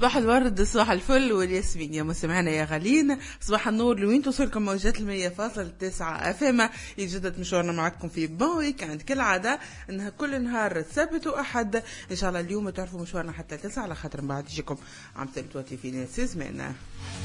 صباح الورد، صباح الفل والياسمين يا مستمعينا يا غالين، صباح النور لوين توصلكم موجات 100.9 FM. يجدد مشوارنا معكم في بون ويكاند كالعادة، انها كل نهار سبت واحد ان شاء الله. اليوم تعرفوا مشوارنا حتى 9 على خاطر من بعد يجيكم عم تلتوتي في ناس زماننا.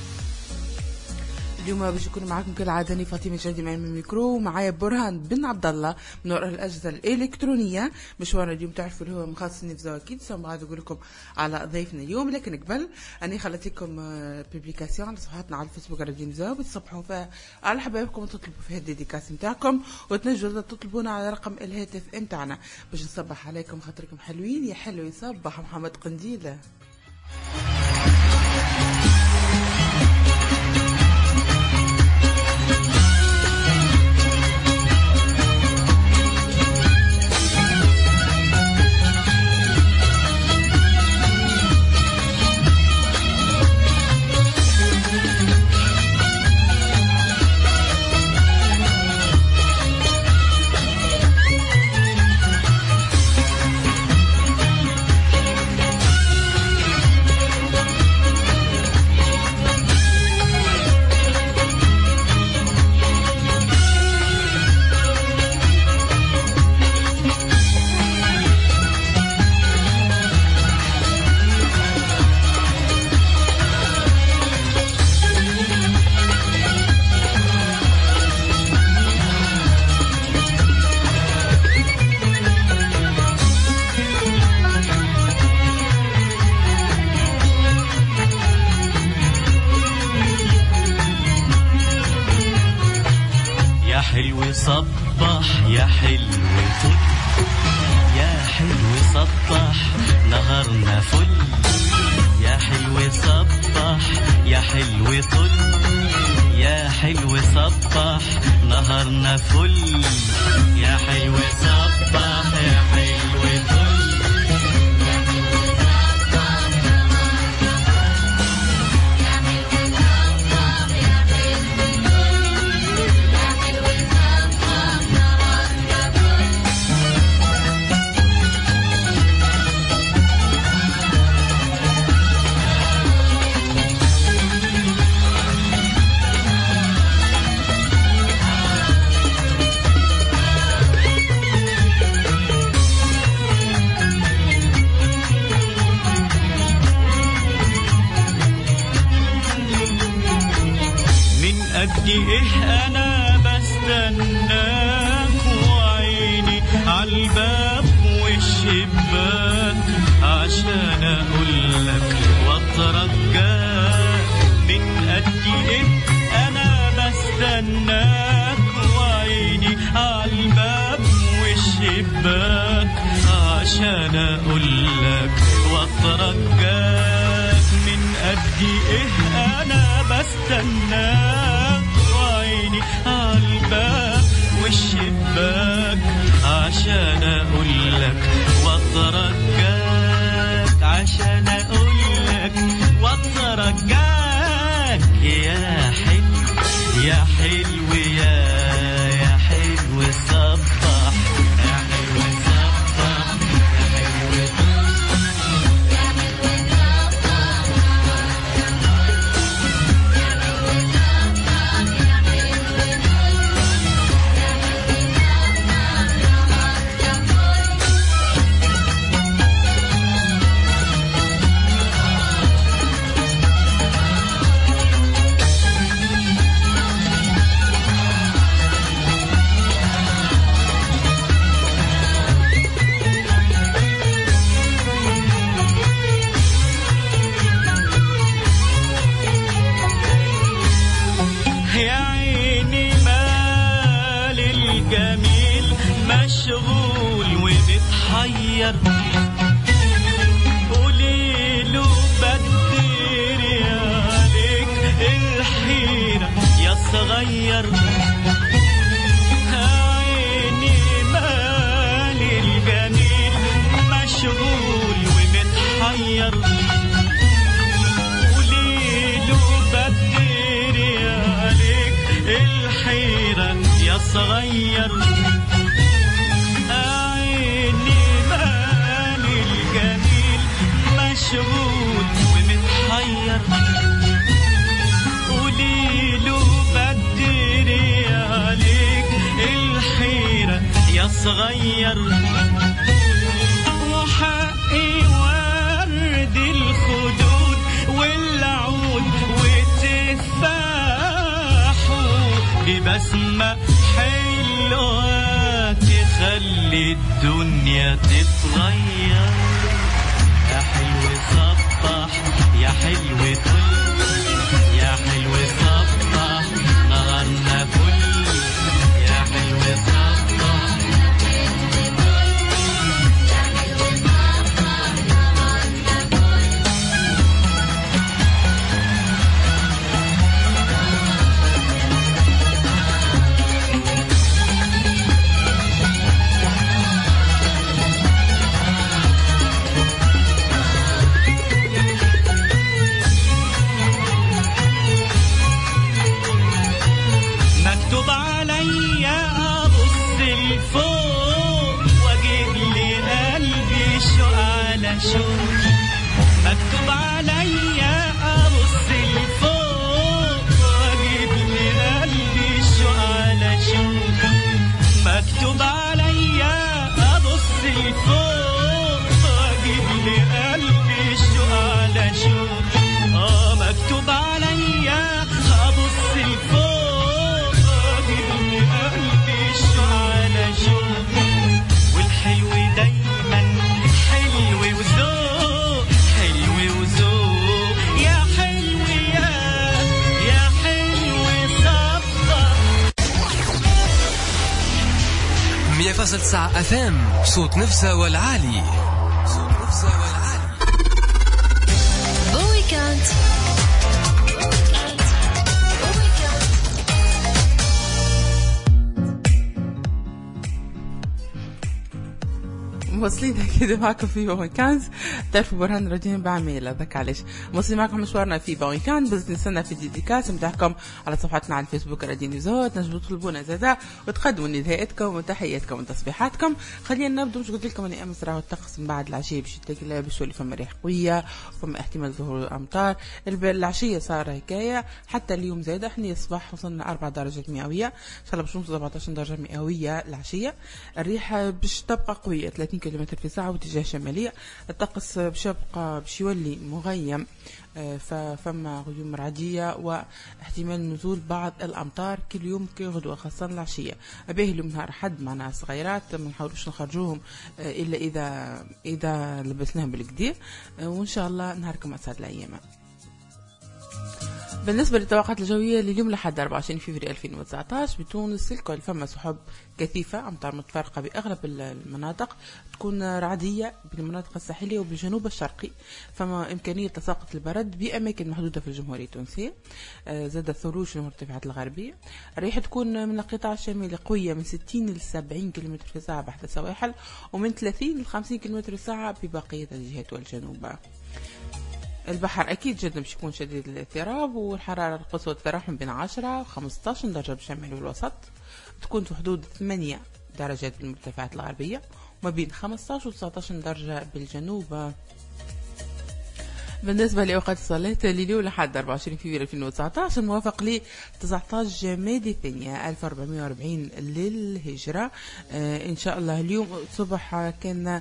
اليوم باش يكون معكم كالعاده اني فاطمه جدي معي من الميكرو، ومعايا برهان بن عبد الله من وراء الاجهزه الالكترونيه. مشوارنا اليوم تعرفوا اللي هو مخصص نفزو اكيد سنبعد نقول لكم على ضيفنا اليوم، لكن قبل اني خليت لكم بوبليكاسيون على صفحاتنا على الفيسبوك راديو نفزو بتصبحوا فيها على حبايبكم وتطلبوا فيها الديديكاس نتاعكم، وتنجموا تطلبونا على رقم الهاتف نتاعنا باش نصبح عليكم خاطركم حلوين. يا حلو يصبح محمد قنديله. صبح يا حلو فل، يا حلو صبح نهارنا فل، يا حلو صبح يا حلو طل، يا حلو صبح نهارنا فل، يا حلو صبح يا حلو طل. قد ايه انا بستناك وعيني عالباب والشباك عشان اقولك واترجاك. من قد ايه انا بستناك وعيني عالباب والشباك عشان اقولك واترجاك. من قد ايه انا بستناك وعيني عالباب والشباك عشان اقولك واترجاك، عشان اقولك واترجاك. يا حلو يا حلو يا حلو صبح، يا حلو صبح يا حلو قوليله بدري عليك الحيرة يا صغير. عيني مالي الجميل مشغول ومتحير. قوليله بدري عليك الحيرة يا صغير. مشغول ومتحير. صغير قوليله بدري عليك الحيرة يا صغير وحقي ورد الخدود والعود والتفاحوا ببسمة حلوة تخلي الدنيا تتغير يا حلو صبح يا حلو طل يا حلو صبح نهارنا فل يا حلو صبح مكتوب عليا أبص لفوق وأجيب لي قلبي شو على شو مكتوب عليا أبص لفوق وأجيب لي قلبي شو على شو مكتوب عليا أبص لفوق وأجيب لي قلبي شو على شو والحلو دايما حلو وذوق حلو وذوق يا حلو يا حلو صبر 100.9 FM صوت نفسه والعالي صوت نفسه والعالي بون ويكاند موصلين كده معكم في بويكاند. تعرفوا برهان راجعين بعمل هذاك علاش موصلين معكم مشوارنا في بويكاند. بس نستنى في الديديكاس نتاعكم على صفحتنا على الفيسبوك راديو نيوزات. تنجموا تطلبونا زادا وتقدموا نداءاتكم وتحياتكم وتصبيحاتكم. خلينا نبدو. مش قلت لكم اني امس راهو الطقس من بعد العشيه باش يتقلب باش يولي فما ريح قويه وفما احتمال ظهور الامطار. العشيه صار هكايا حتى اليوم زاده. احنا الصباح وصلنا 4 درجات مئويه ان شاء الله باش نوصل 17 درجه مئويه العشيه. الريح باش تبقى قويه 30 كيلومتر في الساعة واتجاه شمالية. الطقس باش يبقى باش يولي مغيم فما غيوم رعدية واحتمال نزول بعض الأمطار كل يوم كغدوة خاصة العشية. أبيه اليوم نهار حد معنا صغيرات ما نحاولوش نخرجوهم إلا إذا لبسناهم بالكدير وإن شاء الله نهاركم أسعد الأيام. بالنسبة للتوقعات الجوية لليوم لحد 24 فبراير 2019 بتونس الكل فما سحب كثيفة أمطار متفرقة بأغلب المناطق تكون رعدية بالمناطق الساحلية وبالجنوب الشرقي. فما إمكانية تساقط البرد بأماكن محدودة في الجمهورية التونسية. زاد الثلوج في المرتفعات الغربية. الريح تكون من القطاع الشمالي قوية من 60 ل 70 كم في الساعة بحد السواحل ومن 30 ل 50 كم في الساعة ببقية الجهات والجنوب. البحر أكيد جدا باش يكون شديد الاضطراب والحرارة القصوى تتراوح بين 10 و 15 درجة بالشمال والوسط. تكون في حدود 8 درجات بالمرتفعات الغربية وما بين 15 و 19 درجة بالجنوب. بالنسبة لأوقات الصلاة لليوم لحد 24 فبراير 2019 موافق ل 19 جمادى الثانية 1440 للهجرة. إن شاء الله اليوم الصبح كان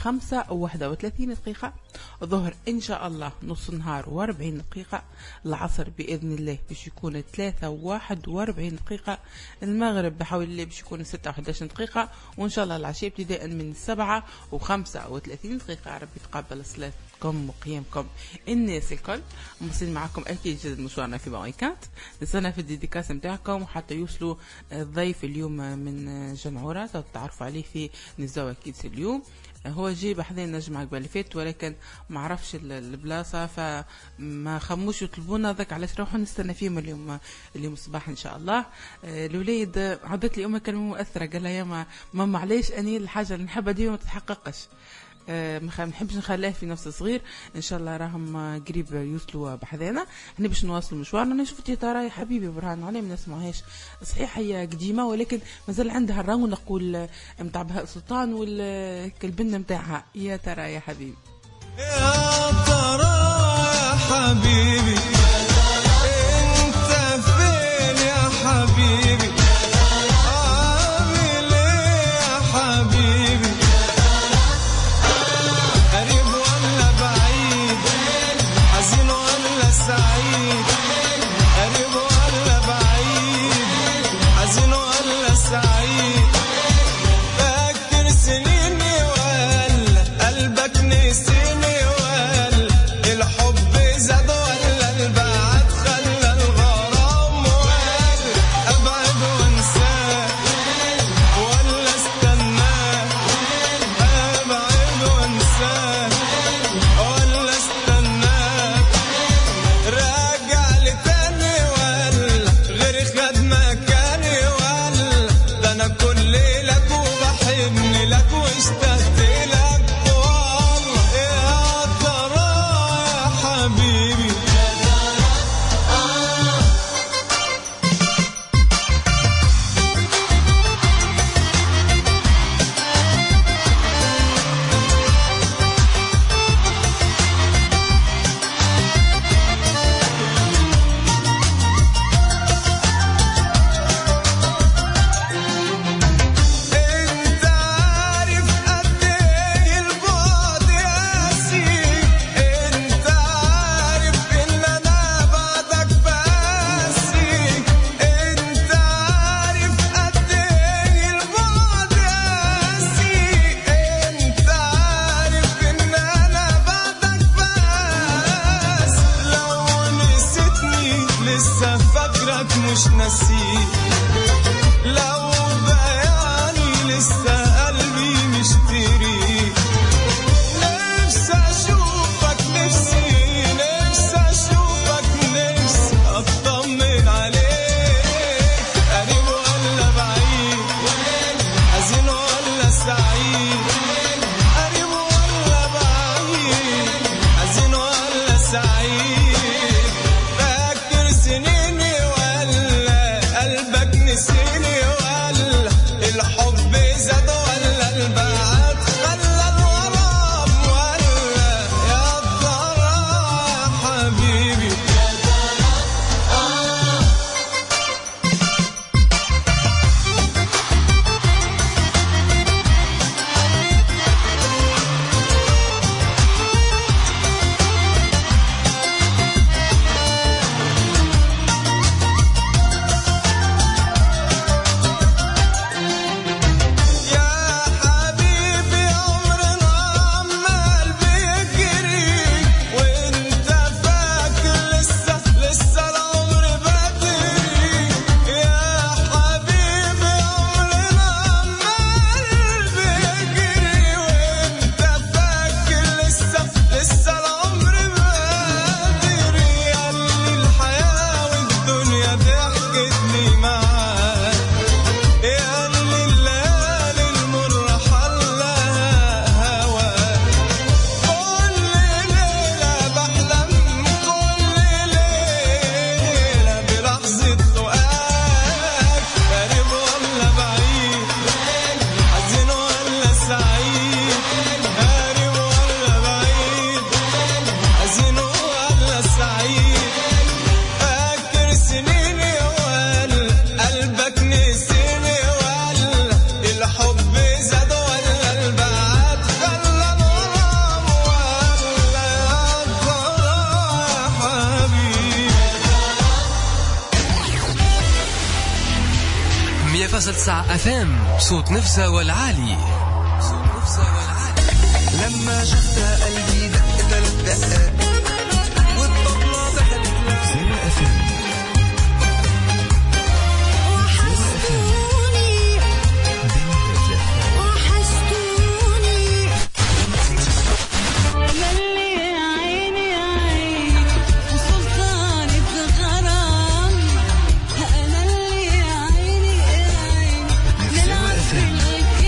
5:31 الظهر إن شاء الله نص النهار و40 دقيقة. العصر بإذن الله باش يكون 3:41 المغرب بحول الله باش يكون 6:11 دقيقة وإن شاء الله العشاء ابتداء من 7:35 ربي تقبل صلاة وقيامكم الناس الكل. مواصلين معكم اكيد جدا مشوارنا في بويكاند. نستنى في الديديكاس نتاعكم وحتى يوصلوا الضيف اليوم من جمعورة تعرفوا عليه في نزاوة كيدس اليوم. هو جي بحذين نجمع قبل فات ولكن ما عرفش البلاصة فما خموش يطلبونا ذاك علاش روحوا نستنى فيهم اليوم الصباح ان شاء الله. الوليد عدت لي امها كلمة مؤثرة قال لها يا ماما علاش اني الحاجة اللي نحبها ديما ما تتحققش. ما نحبش نخليه في نفس صغير. ان شاء الله راهم قريب يوصلوا بحذانا. احنا باش نواصلوا مشوارنا. انا شفت ترى يا حبيبي برهان عليه ما نسمعهاش صحيح هي قديمه ولكن مازال عندها الرونق نتاع بهاء سلطان والكلبنه نتاعها. يا ترى يا حبيبي يا ترى حبيبي انت فين يا حبيبي عامل ايه يا حبيبي قريب ولا بعيد حزين ولا سعيد قريب ولا بعيد حزين ولا سعيد فاكر سنيني ولا قلبك نسيني ولا الحب زاد ولا البعد خلى الغرام وقال ابعد وانساه ولا استناه ابعد وانساه ولا استناه راجع لي تاني ولا غير خد مكاني ولا ده انا كل لك وبحن لك واشتقت لك والله يا ترى يا حبيبي انت عارف قد ايه البعد قاسي انت عارف ان انا بعدك باسي انت عارف قد ايه البعد قاسي انت عارف ان انا بعدك بس لو نسيتني لسه فاكرك مش ناسيك لو بياني لسه قلبي مشتريك نفسي اشوفك نفسي اشوفك نفسي اطمن عليك قريب ولا بعيد حزين ولا سعيد قريب ولا بعيد حزين ولا سعيد فاكر سنيني ولا قلبك نسيني ولا الحب زاد ولا البعد خلى الغرام ولا يا ترى يا حبيبي يا حبيبي عمرنا عمال بيجري وانت فاكر لسه العمر بدري يا حبيبي عمرنا عمال بيجري وانت فاكر لسه العمر بدري قالي الحياة والدنيا ضحكت لي معاك يا اللي الليالي المرة حلاها هواك كل ليلة بحلم كل ليلة بلحظة لقاك قريب ولا بعيد حزين ولا سعيد قريب ولا بعيد حزين ولا سعيد فاكر سنيني ولا قلبك نسيني ولا الحب زاد ولا البعد خلى الغرام ولا يا ترى يا حبيبي 100.9 FM صوت نفسه والعالي. لما شفتها قلبي دق 3 دقات والطبلة دخلت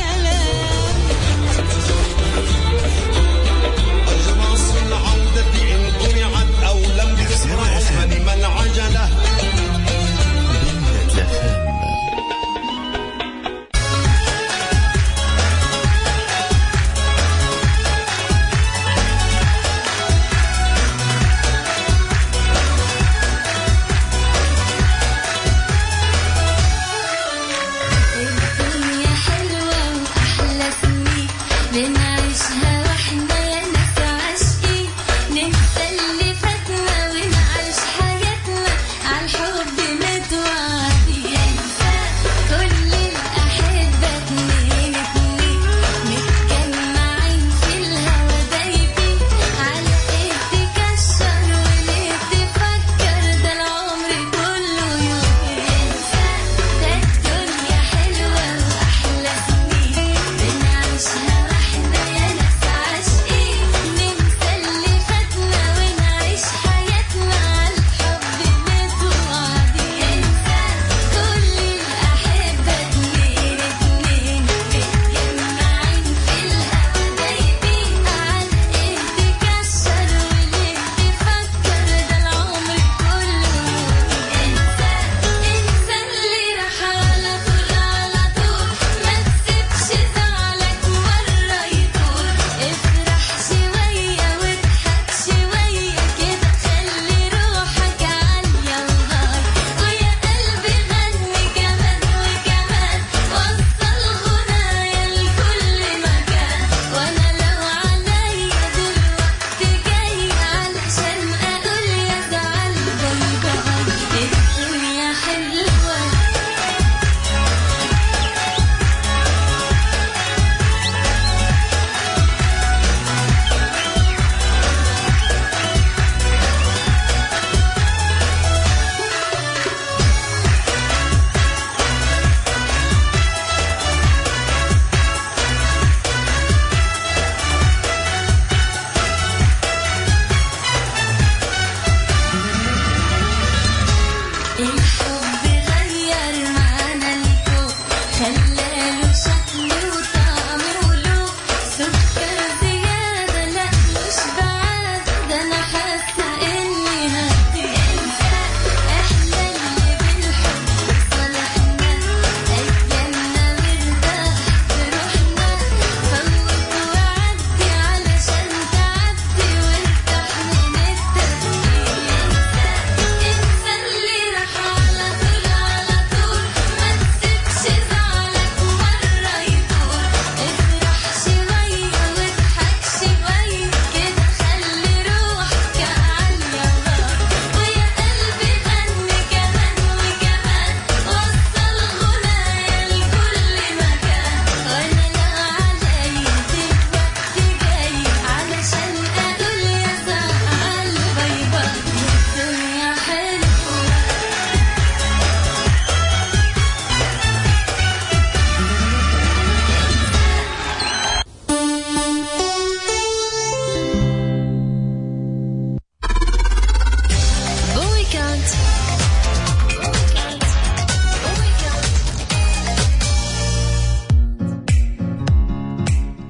العودة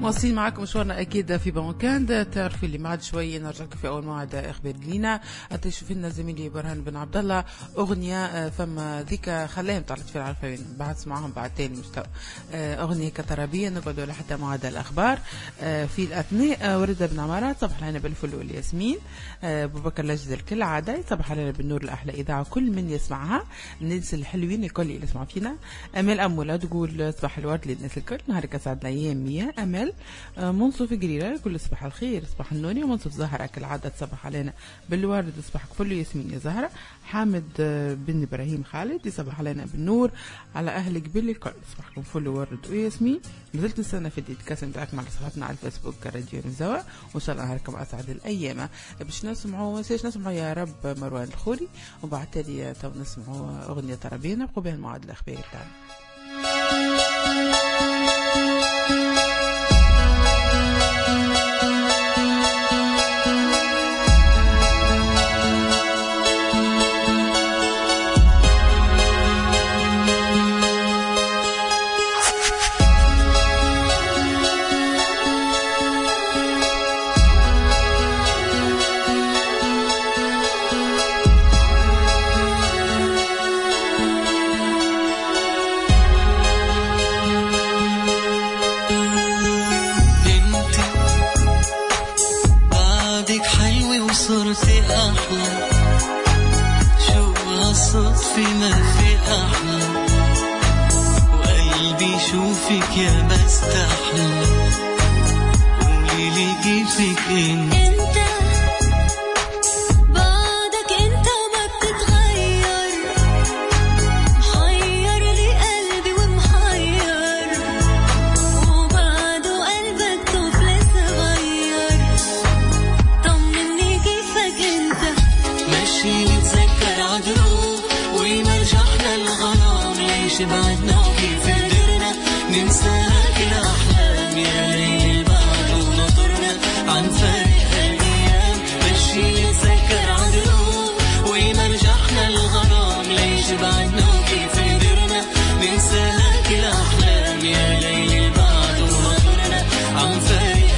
مواصلين معكم مشوارنا اكيد في بونكاند. تعرفوا اللي بعد شويه نرجع لكم في اول موعد اخبار لينا. تشوف لنا زميلي برهان بن عبد الله اغنيه فما ذيك خلاهم طلعت في العرفين بعد سمعهم بعد تاني مستوى اغنيه كترابيه نقعدوا لحتى موعد الاخبار. في الاثناء ورده بن عمارات صباح لنا بالفل والياسمين. ابو بكر لجد كالعاده صباح لنا بالنور الاحلى اذاعه كل من يسمعها الناس الحلوين الكل اللي يسمعوا فينا. امال اموله تقول صباح الورد للناس الكل نهارك اسعد الايام 100. امل منصف قريره كل صباح الخير صباح النوني ومنصف زهره كالعاده تصبح علينا بالورد صباحك فل ياسمين يا زهره. حامد بن ابراهيم خالد يصبح علينا بالنور على اهل قبل الكل صباحكم فل ورد وياسمين. نزلت السنه في الديتكاسم تاعك مع صفحتنا على الفيسبوك راديو نزوى وان شاء الله نهاركم اسعد الايام. باش نسمعوا يا رب مروان الخوري وبعد تالي تو نسمعوا اغنيه طربينا قبل الموعد الاخباري تاعنا. صرتي أحلى شو هالصدفة ما في أحلى وقلبي شوفك يا بستحلى قولي لي كيفك انت بعدك انت ما بتتغير محير لي قلبي ومحير وبعده قلبك طفل صغير ماشي نتذكر عدروب ويمرجحنا الغرام ليش بعدنا وكيف قدرنا ننساك الأحلام يا ليل البعد ونطرنا عن فارق الأيام. ماشي نتذكر عدروب ويمرجحنا الغرام ليش بعدنا وكيف قدرنا ننساك الأحلام يا ليل البعد ونطرنا عن فارق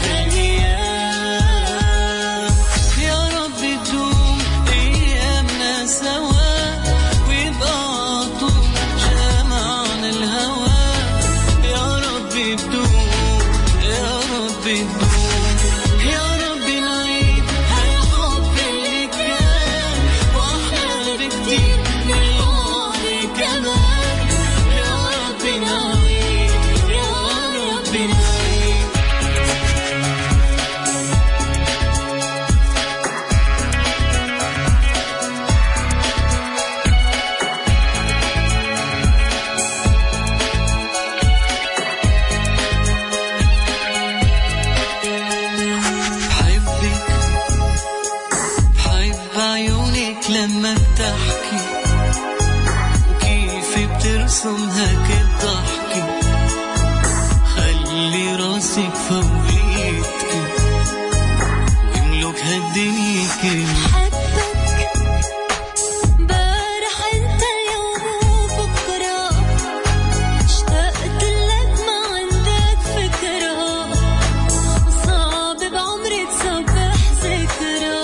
لما بتحكي وكيف بترسمها كالضحكة خلي راسك فوقيتك واملك هالدنيا كلها. حبك بارح انت اليوم وبكرة اشتقت لك ما عندك فكرة صعب بعمري تصبح ذكرى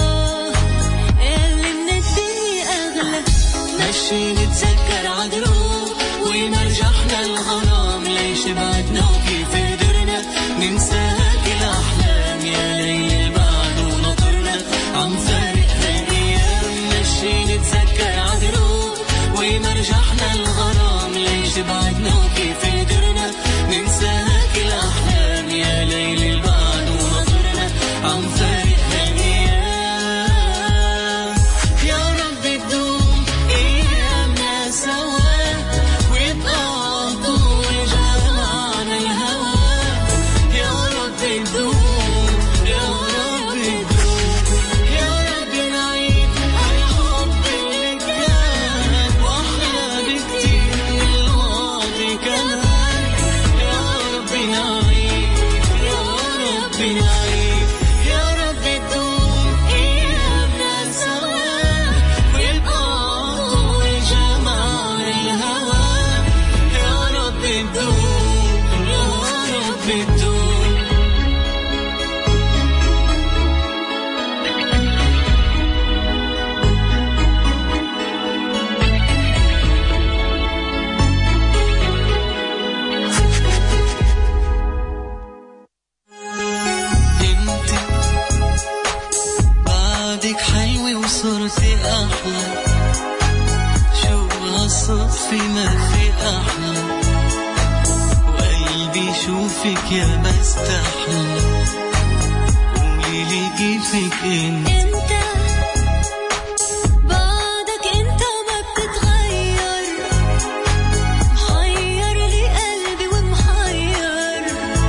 ماشي نتذكر عدروب ويمرجحنا الغرام ليش بعدنا وكيف قدرنا ننساك الأحلام يا ليل البعد ونطرنا عن فارق الأيام. ماشي نتذكر عدروب ويمرجحنا الغرام ليش بعدنا وكيف قدرنا ننساك الأحلام يا ليل البعد ونطرنا عن فارق كيفك يا ما استحلى قولي لي كيفك انت بعدك انت وما بتتغير محير لي قلبي ومحير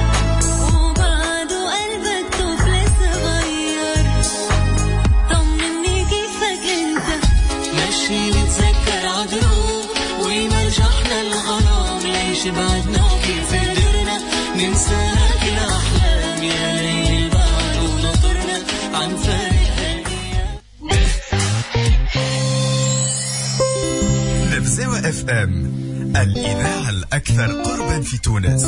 وبعده قلبك طفل صغير طمني كيفك انت ماشي نتذكر عدروب ويمرجحنا الغرام ليش بعدنا وكيف قدرنا ننساك الأحلام يا ليل بعد ونطرنا عن فارق هالأيام. نبزاوة اف ام الإذاعة الأكثر قربا في تونس.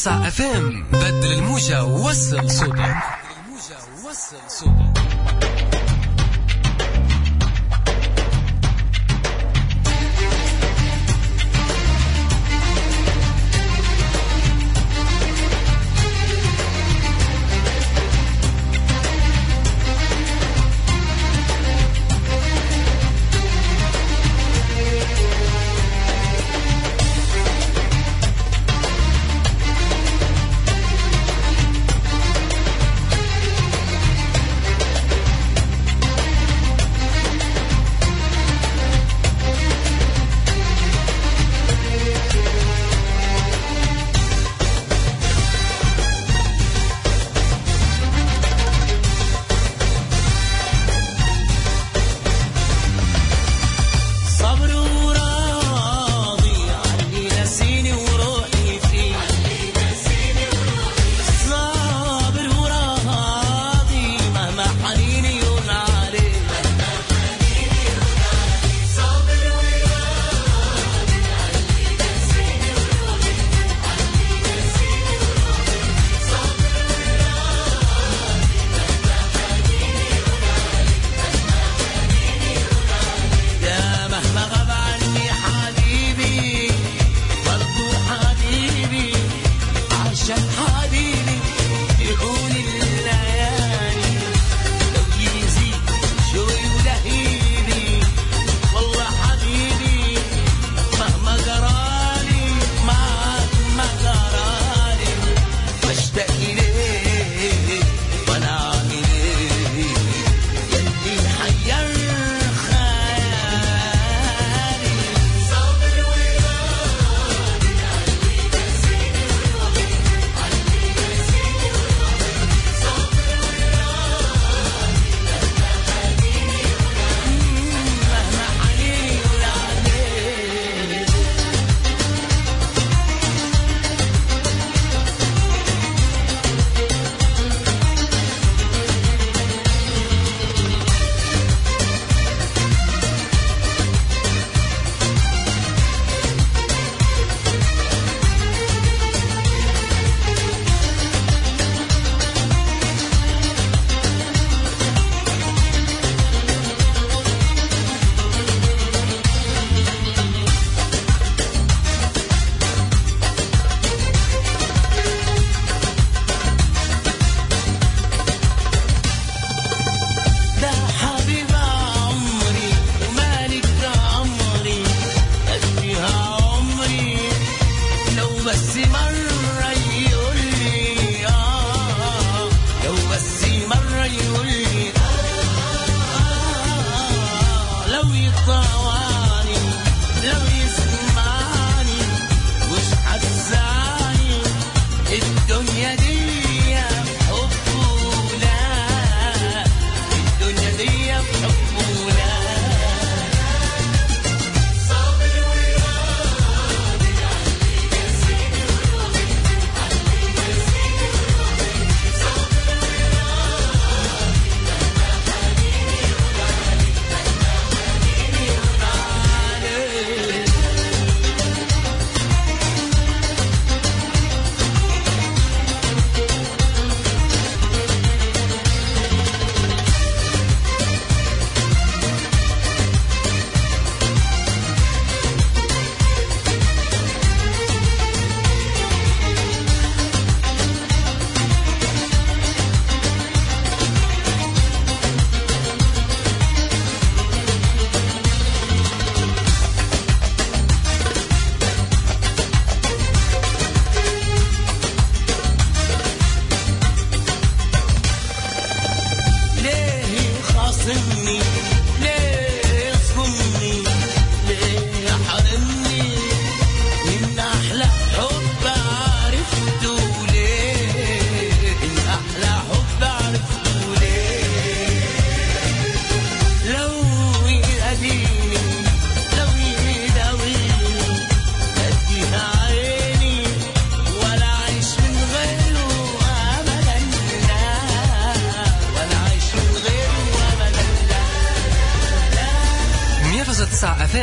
105.9 FM. بدل الموجة ووصل صوتك.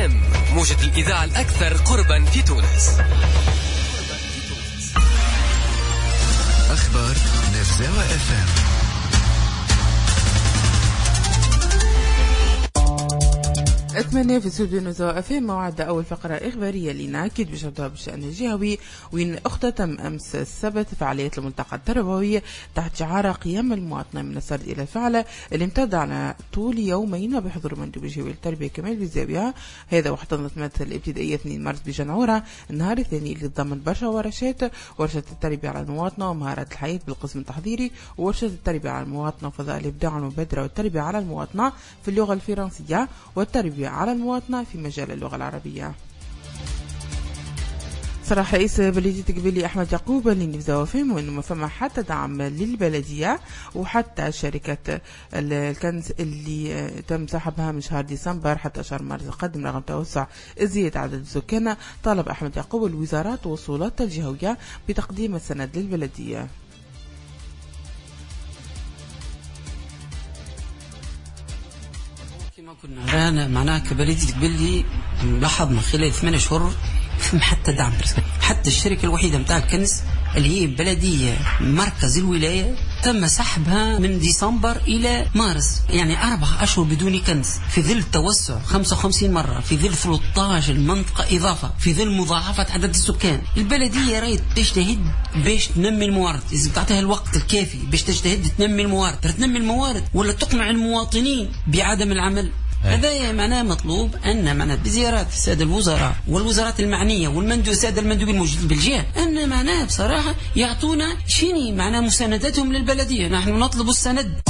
موجة الإذاعة الأكثر قربا في تونس. أخبار نفزاوة FM. أتمنى في استوديو نزوة في موعد أول فقرة إخبارية لنا أكيد بشرطها بالشأن الجهوي، وين اختتم أمس السبت فعالية الملتقى التربوي تحت شعار قيام المواطنة من السرد إلى الفعل، اللي امتد على طول يومين بحضور مندوب الجهوي للتربية كمال بالزاوية. هذا واحتضنت مادة الابتدائية 2 مارس بجنعورة النهار الثاني اللي ضمن برشا ورشات: ورشة التربية على المواطنة ومهارات الحياة بالقسم التحضيري، وورشة التربية على المواطنة وفضاء الإبداع والمبادرة، والتربية على المواطنة في اللغة الفرنسية، والتربية على المواطنة في مجال اللغة العربية. صراحة رئيس بلدية قبيلي أحمد يعقوب اللي نفزاو فهم وإنه ما فما حتى دعم للبلدية وحتى شركة الكنز اللي تم سحبها من شهر ديسمبر حتى شهر مارس القادم رغم توسع زيادة عدد السكان. طالب أحمد يعقوب الوزارات والسلطات الجهوية بتقديم السند للبلدية. كنا رانا معناها كبلدية قبلي لاحظنا خلال 8 شهور حتى دعم حتى الشركة الوحيدة متاع الكنز اللي هي بلدية مركز الولاية تم سحبها من ديسمبر إلى مارس، يعني 4 أشهر بدون كنز، في ظل توسع 55 مرة، في ظل 13 منطقة إضافة، في ظل مضاعفة عدد السكان. البلدية رايت تجتهد باش تنمي الموارد، إذا بتعطيها الوقت الكافي باش تجتهد تنمي الموارد، تنمي الموارد ولا تقنع المواطنين بعدم العمل. هذا معناه مطلوب أن معناه بزيارات السادة الوزراء والوزارات المعنية والسادة المندوبين الموجودين بالجهة أن معناه بصراحة يعطونا شيني معناه مساندتهم للبلدية، نحن نطلب السند.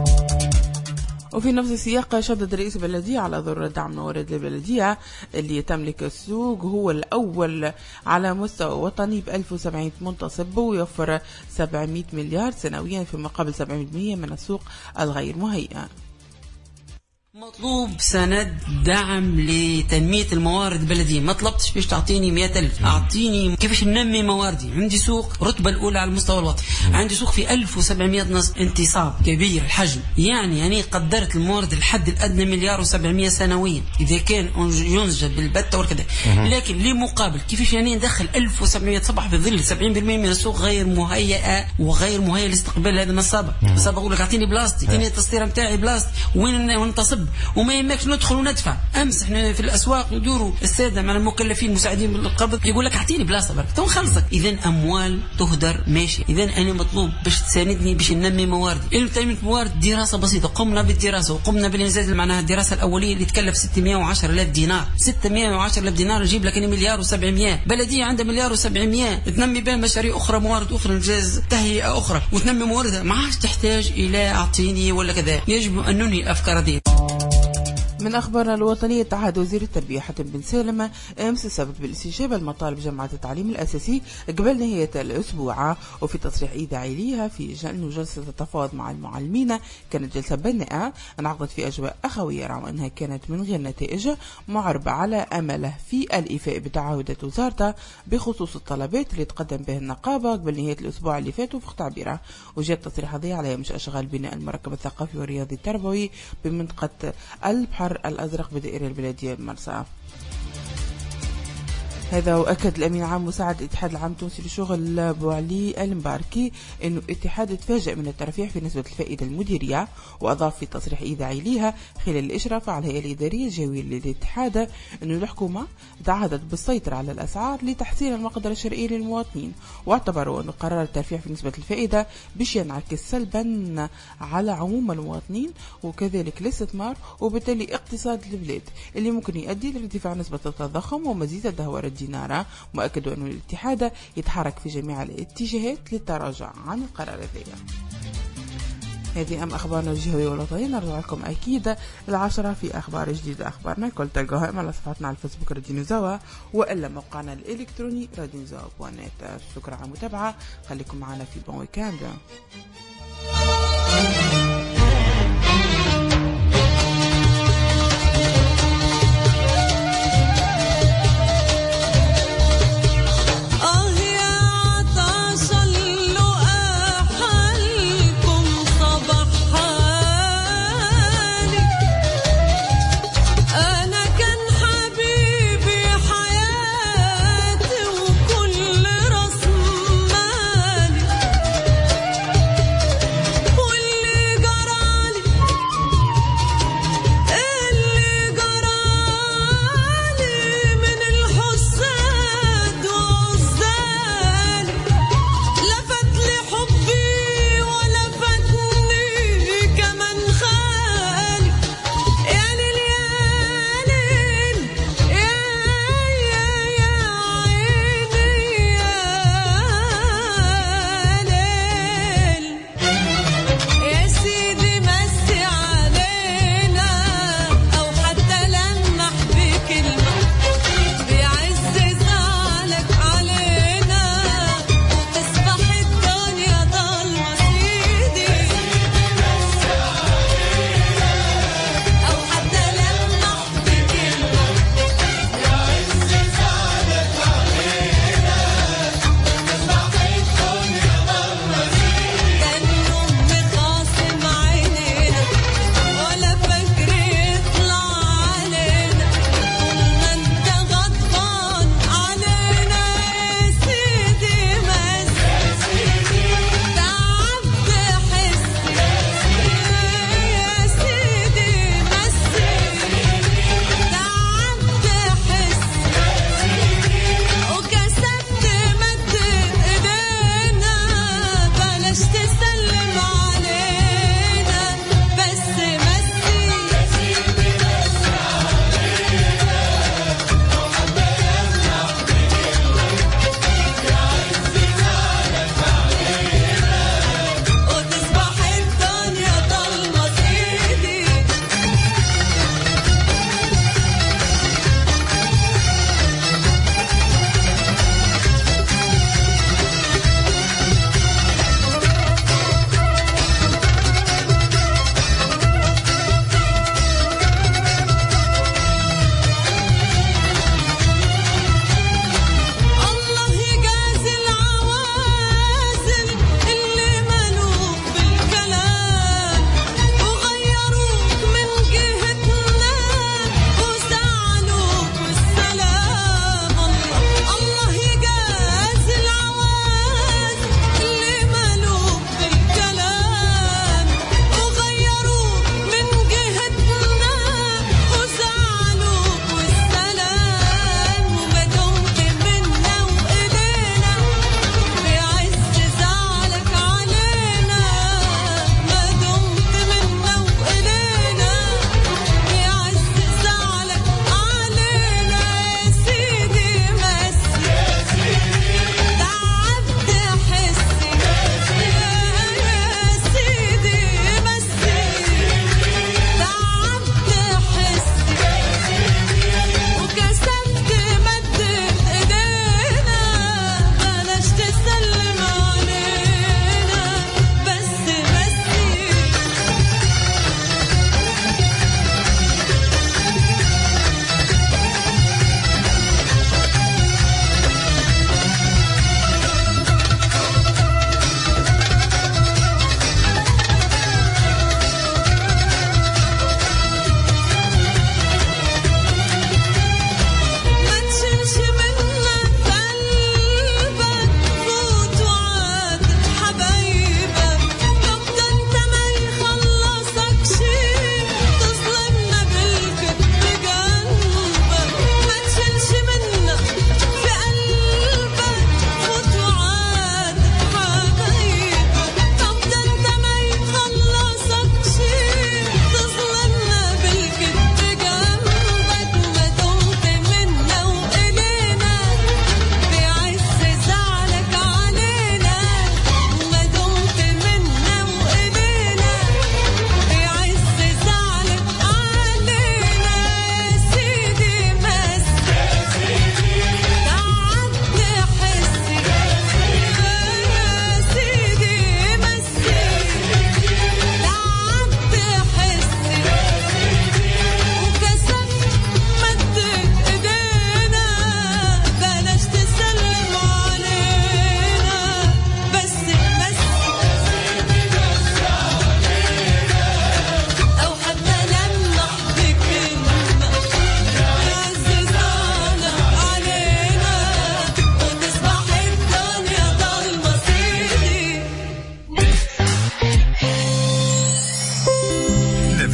وفي نفس السياق شدد رئيس البلدية على ضرورة دعم موارد البلدية اللي تملك السوق هو الأول على مستوى وطني ب 1700 منتصب، ويوفر 700 مليار سنويا في مقابل 700 من السوق الغير مهيئة. مطلوب سند دعم لتنمية الموارد البلدية. ما طلبتش باش تعطيني 100,000، أعطيني كيفاش ننمي مواردي. عندي سوق رتبة الأولى على المستوى الوطني، عندي سوق في 1700 نصب انتصاب كبير الحجم، يعني قدرت الموارد الحد الأدنى 1,700,000,000 سنويا إذا كان ينجد بالبتة وكذا. لكن لمقابل كيفاش يعني ندخل 1700 صبح في ظل 70% من السوق غير مهيئة وغير مهيئة لاستقبال هذا النصابة. النصابة أقول لك أعطيني بلاستي، أعطيني التسطيرة متاعي بلاستي، وين ننتصب وما يماكش ندخل وندفع. امس احنا في الاسواق ندوروا الساده مع المكلفين المساعدين بالقبض يقول لك اعطيني بلاصه برك تو نخلصك. اذا اموال تهدر ماشي. اذا انا مطلوب باش تساندني باش ننمي مواردي. اللي تنمي موارد دراسه بسيطه، قمنا بالدراسه وقمنا بالانجاز معناها الدراسه الاوليه اللي تكلف 610,000 دينار. 610,000 دينار يجيب لك 1,700,000,000. بلديه عندها 1,700,000 تنمي بها مشاريع اخرى، موارد اخرى، انجاز تهيئه اخرى وتنمي مواردها، ما عادش تحتاج الى اعطيني ولا كذا. يجب ان ننهي الافكار دي. من أخبارنا الوطنية، اتحاد وزير التربية حاتم بن سالم أمس السبت بالاستجابة لمطالب جماعة التعليم الأساسي قبل نهاية الأسبوع، وفي تصريح إذاعي ليها في أنه جلسة التفاوض مع المعلمين كانت جلسة بناءة انعقدت في أجواء أخوية، رغم أنها كانت من غير نتائج، معرب على أمله في الإيفاء بتعهدات وزارته بخصوص الطلبات اللي تقدم بها النقابة قبل نهاية الأسبوع اللي فات وفق تعبيره. وجاءت تصريح هذه على مش أشغال بناء المركب الثقافي والرياضي التربوي بمنطقة البحر الأزرق بدائرة البلدية بمرسى. هذا وأكد الأمين العام مساعد الاتحاد العام التونسي للشغل بوعلي المباركي أنه الاتحاد تفاجأ من الترفيع في نسبة الفائدة المديرية، وأضاف في تصريح إذاعي ليها خلال الإشراف على الهيئة الإدارية الجوية للاتحاد أنه الحكومة تعهدت بالسيطرة على الأسعار لتحسين المقدرة الشرائية للمواطنين، واعتبروا أنه قرار الترفيع في نسبة الفائدة باش ينعكس سلبا على عموم المواطنين وكذلك الاستثمار وبالتالي اقتصاد البلاد اللي ممكن يؤدي لارتفاع نسبة التضخم ومزيد الدهورة الدينار. مؤكد أن الاتحاد يتحرك في جميع الاتجاهات للتراجع عن القرار هذا. هذه أخبارنا الجهوية والوطنية. نرجع لكم أكيد 10 في أخبار جديدة. أخبارنا كل تلقاها إما على صفحتنا على الفيسبوك راديو نزوة وإلا موقعنا الإلكتروني راديو نزوة.net. شكرا على المتابعة، خليكم معنا في بون ويكاند.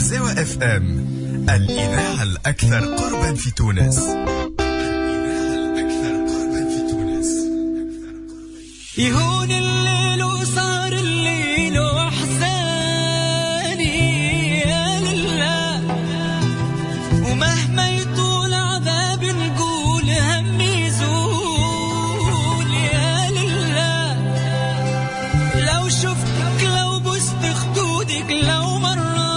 زوا اف ام، الإذاعة الأكثر قربا في تونس. يهون الليل وصار الليل وأحزاني يا لله، ومهما يطول عذاب نقول هم يزول يا لله. لو شفتك لو بست خدودك لو مرة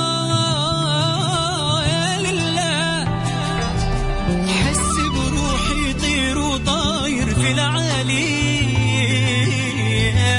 يا لله، حس بروحي طير وطاير في العالي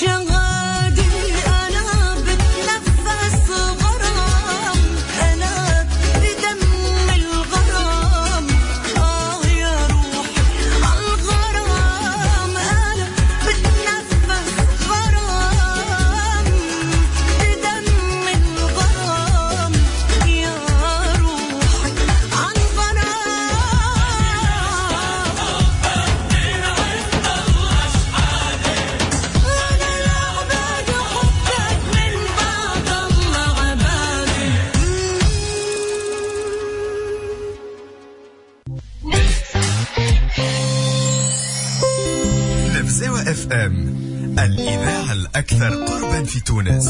شغادي أنا بتنفس غرام أنا بدم الغرام يا روحي عالغرام أنا بتنفس غرام بدم الغرام يا روحي عالغرام نبزاوة اف ام، الإذاعة الأكثر قربا في تونس.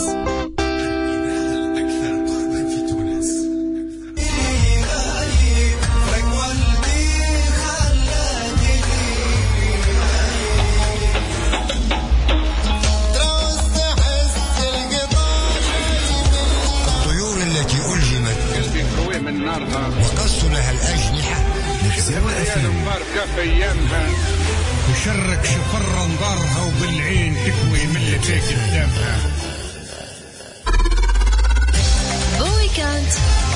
الطيور التي ألجمت وقص لها الأجنحة نبزاوة اف ام، وشرك شفر انظارها وبالعين تكوي من اللي تاكل دمها. ويكند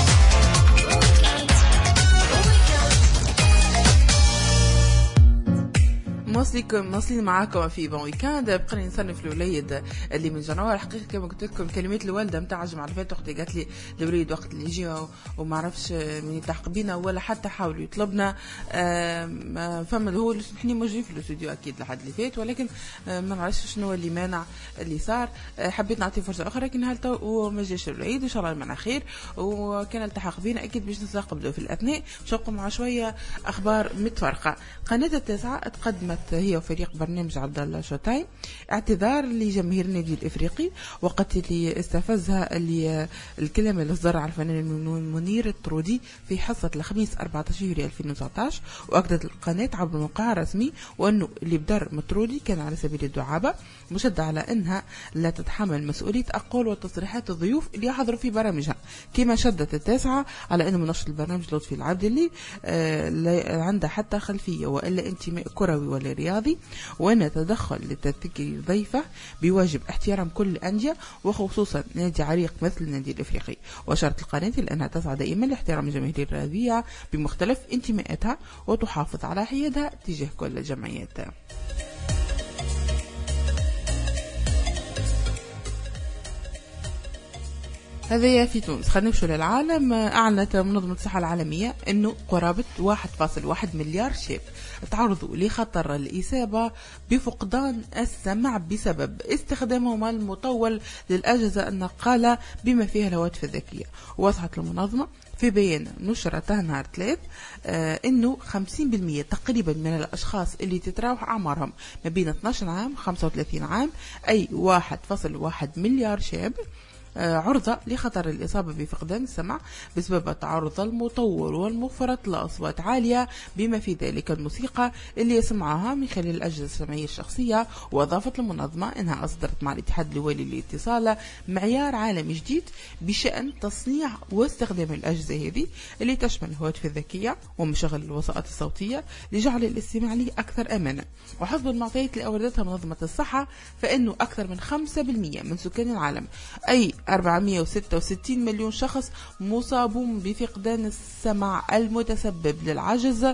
مواصلين معاكم في بون ويكاند. بقينا نصنف الوليد اللي من جنوار. حقيقه كما قلت لكم كلمات الوالده نتاع الجمعه اللي فاتت اختي قالت لي الوليد وقت اللي يجي وما عرفش من يلتحق بينا ولا حتى حاولوا يطلبنا. فما هو احنا موجودين في الاستوديو اكيد لحد اللي فات، ولكن ما نعرفش شنو اللي مانع اللي صار. حبيت نعطي فرصه اخرى لكن هل تو وما جاش الوليد ان شاء الله المنع خير وكان التحق بينا اكيد باش نستقبلوا في الاثناء. باش نبقوا مع شويه اخبار متفرقه. قناه التاسعه تقدمت هي وفريق برنامج عبد الله شو تايم اعتذار لجماهير النادي الافريقي وقت اللي استفزها اللي الكلام اللي صدر على الفنان منير الطرودي في حصه الخميس 14 يوليو 2019. واكدت القناه عبر موقعها الرسمي وانه اللي بدر مطرودي كان على سبيل الدعابه، مشدد على انها لا تتحمل مسؤوليه اقوال وتصريحات الضيوف اللي يحضروا في برامجها. كما شدت التاسعه على انه منشط البرنامج لطفي العبدلي لا عنده حتى خلفيه والا انتماء كروي ولا رياضي، وأن تدخل لتذكير ضيفه بواجب احترام كل الأندية وخصوصا نادي عريق مثل النادي الإفريقي. وأشارت القناة لأنها تسعى دائما لاحترام الجماهير الرياضية بمختلف انتماءاتها وتحافظ على حيادها تجاه كل الجمعيات. هذا في تونس. خلينا نمشوا للعالم. أعلنت منظمة الصحة العالمية أنه قرابة 1.1 مليار شاب تعرضوا لخطر الإصابة بفقدان السمع بسبب استخدامهم المطول للأجهزة النقالة بما فيها الهواتف الذكية. ووضحت المنظمة في بيان نشرته نهار 3 أنه 50% تقريبا من الأشخاص اللي تتراوح أعمارهم ما بين 12 عام 35 عام أي 1.1 مليار شاب عرضة لخطر الإصابة بفقدان السمع بسبب التعرض المطول والمفرط لأصوات عالية بما في ذلك الموسيقى اللي يسمعها من خلال الأجهزة السمعية الشخصية. وأضافت المنظمة أنها أصدرت مع الاتحاد الدولي للاتصال معيار عالمي جديد بشأن تصنيع واستخدام الأجهزة هذه اللي تشمل الهواتف الذكية ومشغل الوسائط الصوتية لجعل الاستماع لي أكثر أمانا. وحسب المعطيات اللي أوردتها منظمة الصحة فإنه أكثر من 5% من سكان العالم أي 466 مليون شخص مصابون بفقدان السمع المتسبب للعجز.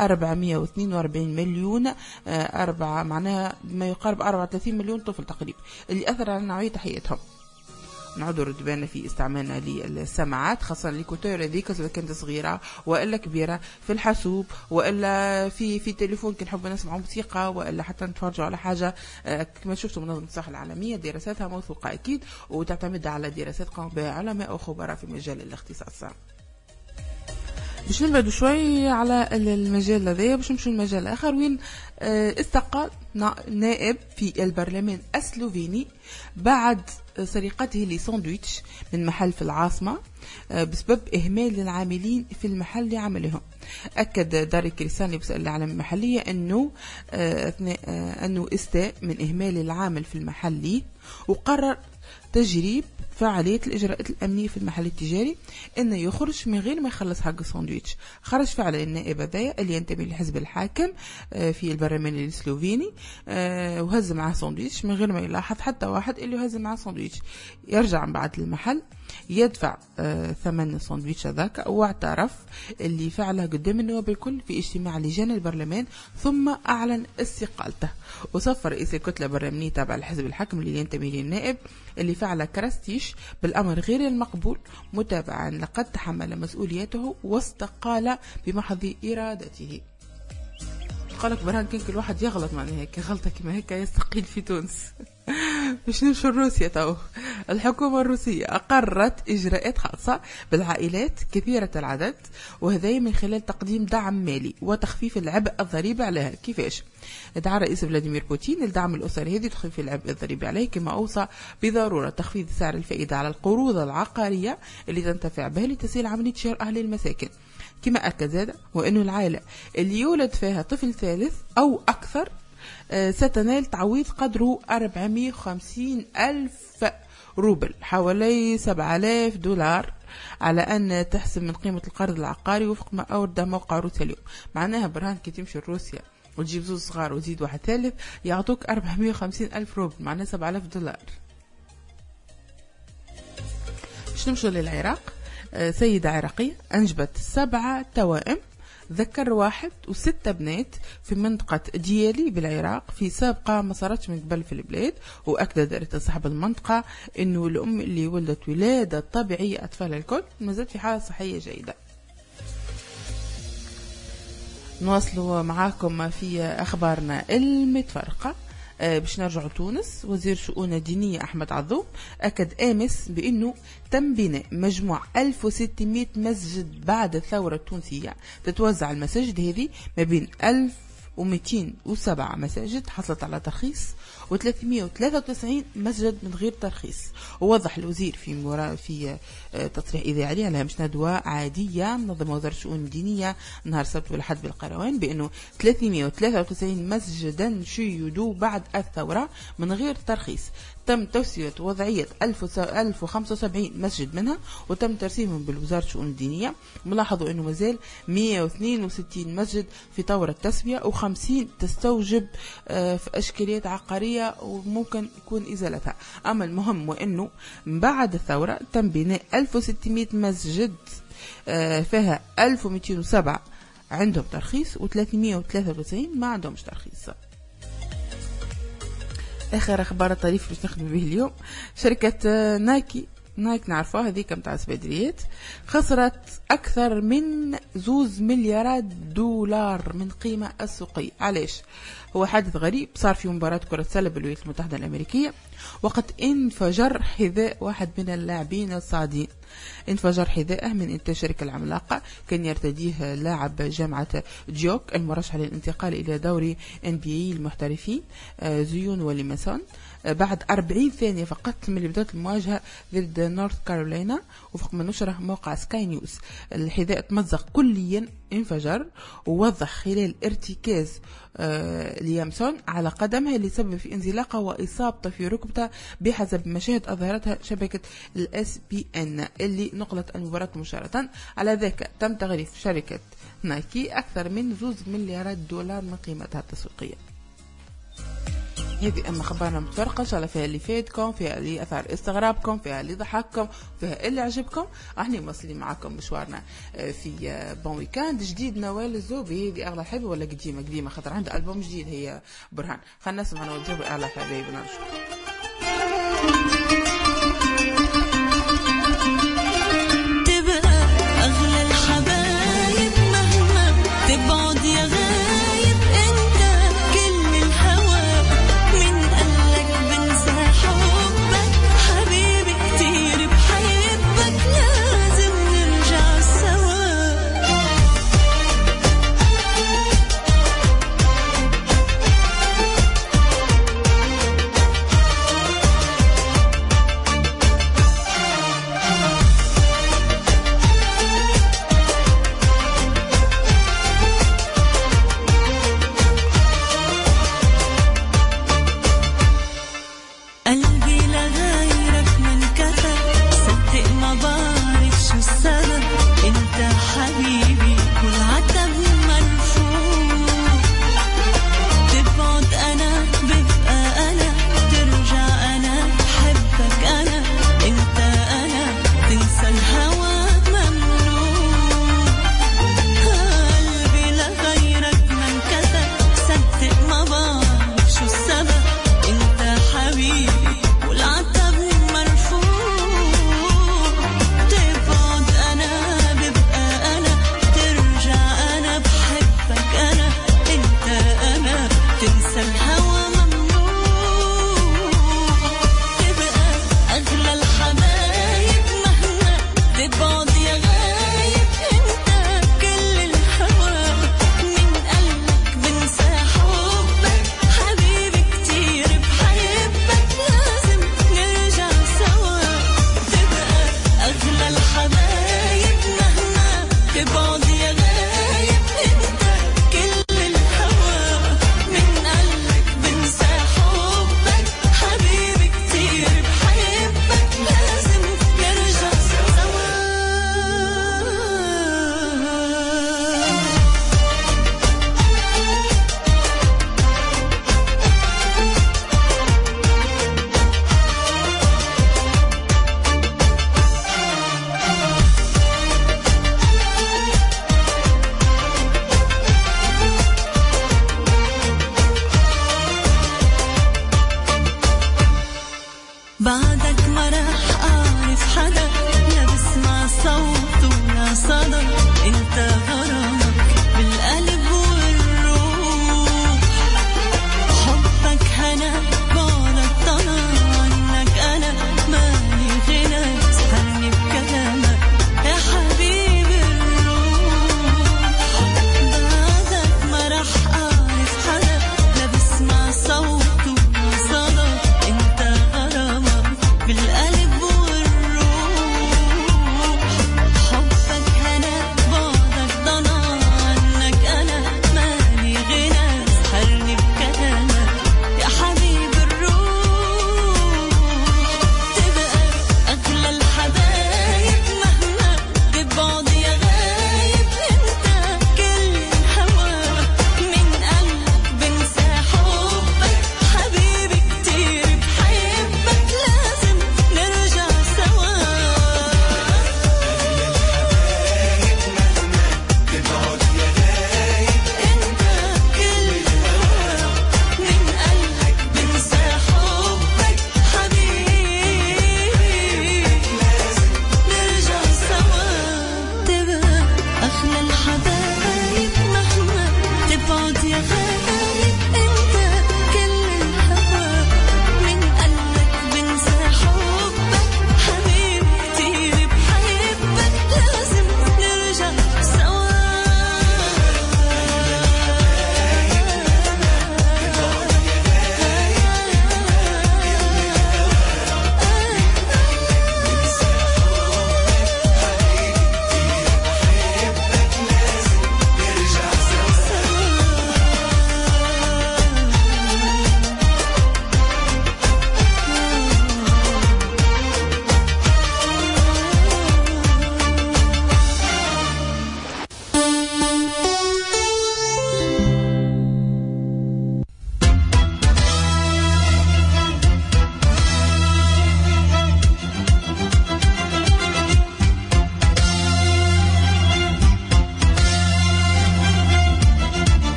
442 مليون معناها ما يقارب 34 مليون طفل تقريبا اللي أثر على نوعية حياتهم. نعود ردبانا في استعمالنا للسماعات خاصة الكوتور هذيك إذا كانت صغيرة وإلا كبيرة في الحاسوب وإلا في تليفون كنحب نسمع موسيقى وإلا حتى نتفرجوا على حاجة. كما شفتوا منظمة الصحة العالمية دراساتها موثوقة أكيد وتعتمد على دراسات قام بها علماء وخبراء في مجال الاختصاص. باش نبعدوا شوي على المجال هذا باش نمشوا المجال الآخر وين استقال نائب في البرلمان السلوفيني بعد سرقته لساندويتش من محل في العاصمة بسبب إهمال العاملين في المحل لعملهم. أكد دار كريسان لوسائل الإعلام المحلية أنه استاء من إهمال العامل في المحل وقرر تجريب فعالية الإجراءات الأمنية في المحل التجاري أنه يخرج من غير ما يخلص حق الساندويتش. خرج فعلا النائب هذايا اللي ينتمي للحزب الحاكم في البرلمان السلوفيني، وهز معاه ساندويتش من غير ما يلاحظ حتى واحد اللي هز معاه ساندويتش. يرجع من بعد المحل يدفع ثمن الساندويتش هذاك، واعترف اللي فعله قدام النواب الكل في اجتماع لجان البرلمان، ثم أعلن استقالته. وصف رئيس الكتلة البرلمانية تابع الحزب الحاكم اللي ينتمي للنائب اللي فعل كراستيش بالأمر غير المقبول متابعا لقد تحمل مسؤوليته واستقال بمحض إرادته. قالك برهان كان كل واحد يغلط معناها هيك غلطة كما هيك يستقيل في تونس. باش نمشوا روسيا تو. الحكومة الروسية أقرت إجراءات خاصة بالعائلات كثيرة العدد، وهذا من خلال تقديم دعم مالي وتخفيف العبء الضريبي عليها. كيفاش؟ دعا الرئيس فلاديمير بوتين لدعم الأسر هذه تخفيف العبء الضريبي عليه، كما أوصى بضرورة تخفيض سعر الفائدة على القروض العقارية اللي تنتفع بها لتسهيل عملية شراء أهل المساكن. كما أكد هذا وأنه العائلة اللي يولد فيها طفل ثالث أو أكثر ستنال تعويض قدره 450,000 روبل، حوالي 7,000 دولار، على أن تحسب من قيمة القرض العقاري وفق ما أورد موقع روسيا اليوم. معناها برهان كي تمشي لروسيا وتجيب زوج صغار وتزيد واحد ثالث يعطوك 450,000 روبل، معناها 7,000 دولار. باش نمشوا للعراق. سيدة عراقية أنجبت 7 توائم، ذكر 1 و6 بنات في منطقة ديالي بالعراق في سابقة ما صارتش من قبل في البلاد. وأكد دائرة صاحب المنطقة أنه الأم اللي ولدت ولادة طبيعية أطفالها الكل مازالت في حالة صحية جيدة. نواصلوا معاكم في أخبارنا المتفرقة. باش نرجع تونس. وزير شؤون الدينية أحمد عظوم أكد أمس بأنه تم بناء مجموع 1600 مسجد بعد الثورة التونسية. تتوزع المساجد هذه ما بين 1207 مساجد حصلت على ترخيص و393 مسجد من غير ترخيص. ووضح الوزير في تصريح إذاعي على هامش ندوة عادية منظمة وزارة الشؤون الدينية نهار السبت والأحد بالقروان بأنه 393 مسجدا شيدوا بعد الثورة من غير ترخيص. تم توسية وضعية 1075 مسجد منها وتم ترسيمهم بالوزارة الشؤون الدينية. ملاحظوا أنه مازال 162 مسجد في طور التسوية و50 تستوجب في أشكاليات عقارية وممكن يكون إزالتها. أما المهم وأنه بعد الثورة تم بناء 1600 مسجد فيها 1207 عندهم ترخيص و393 ما عندهمش ترخيص. آخر أخبار الطريف باش نخدم به اليوم. شركة نايك نعرفوها هذيك متاع السبادريات خسرت أكثر من 2 مليارات دولار من قيمة السوقية. علاش؟ هو حادث غريب صار في مباراة كرة سلة بالولايات المتحدة الأمريكية وقت انفجر حذاء واحد من اللاعبين الصاعدين. انفجر حذاءه من إنتاج الشركة العملاقة كان يرتديه لاعب جامعة ديوك المرشح للانتقال إلى دوري NBA المحترفين زيون وليماسون بعد 40 ثانية فقط من اللي بدأت المواجهة ضد نورث كارولاينا. وفق ما نشره موقع سكاي نيوز الحذاء تمزق كليا انفجر ووضح خلال ارتكاز ليامسون على قدمها اللي سبب في انزلاقه وإصابته في ركبته بحسب مشاهد أظهرتها شبكة الSBN اللي نقلت المباراة مباشرة. على ذاك تم تغريف شركة نايكي أكثر من 2 مليارات دولار من قيمتها التسويقية. هذه أما خبرنا متفرقة إن شاء الله فيها اللي فاتكم فيها اللي أثار استغرابكم فيها اللي ضحككم فيها اللي عجبكم. احنا مواصلين معكم مشوارنا في بون ويكاند جديد. نوال الزوبي هذه أغلى حبيبة ولا قديمة خاطر عندها ألبوم جديد هي برهان. خلينا نسمع نوال الزوبي أغلى حبيبة نرجو. تبقى أغلى الحبايب مهما تبعد يا غايب انت كل الهوى من قلك بنسى حبك حبيبي كتير بحبك لازم نرجع سوا. بعدك ما راح أعرف حدا لا بسمع صوت ولا صدى انت غرامك بالقلب والروح حبك هنا بعدك طلع عنك أنا مالي غنى سهرني بكلامك يا حبيبي الروح بعدك ما راح أعرف حدا لا بسمع صوت ولا صدى انت غرامك بالقلب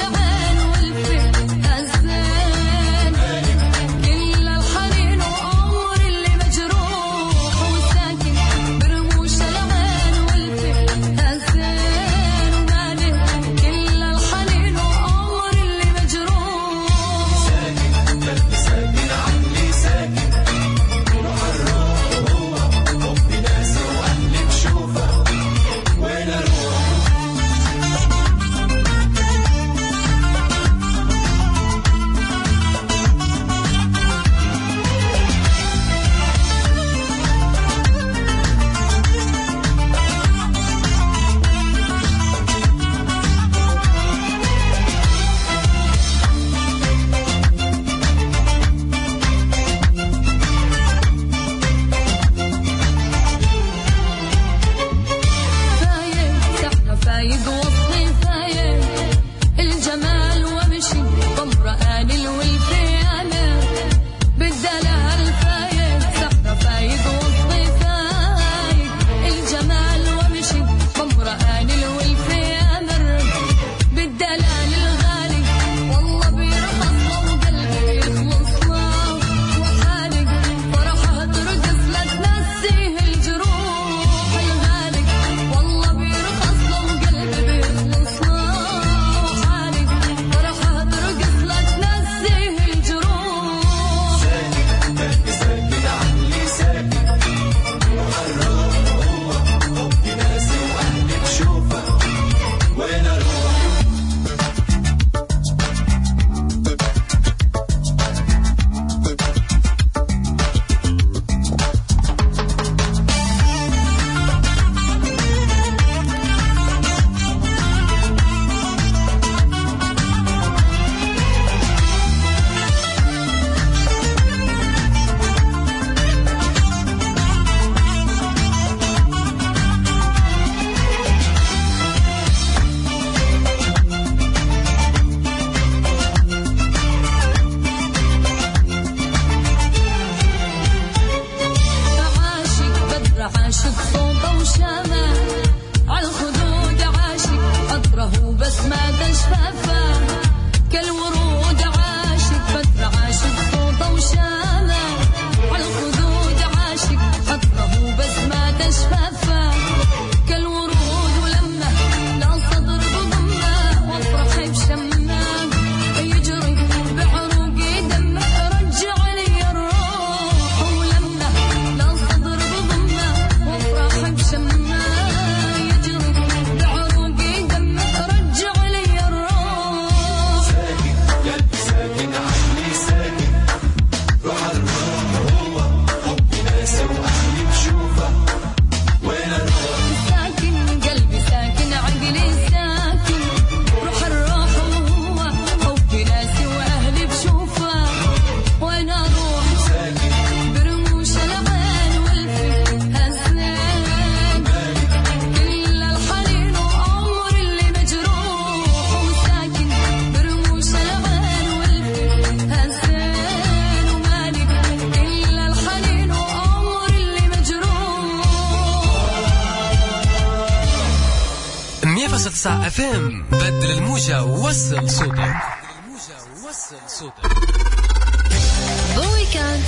الحنين وأول 9 FM. بدل الموجة ووصل صوتك. بويكاند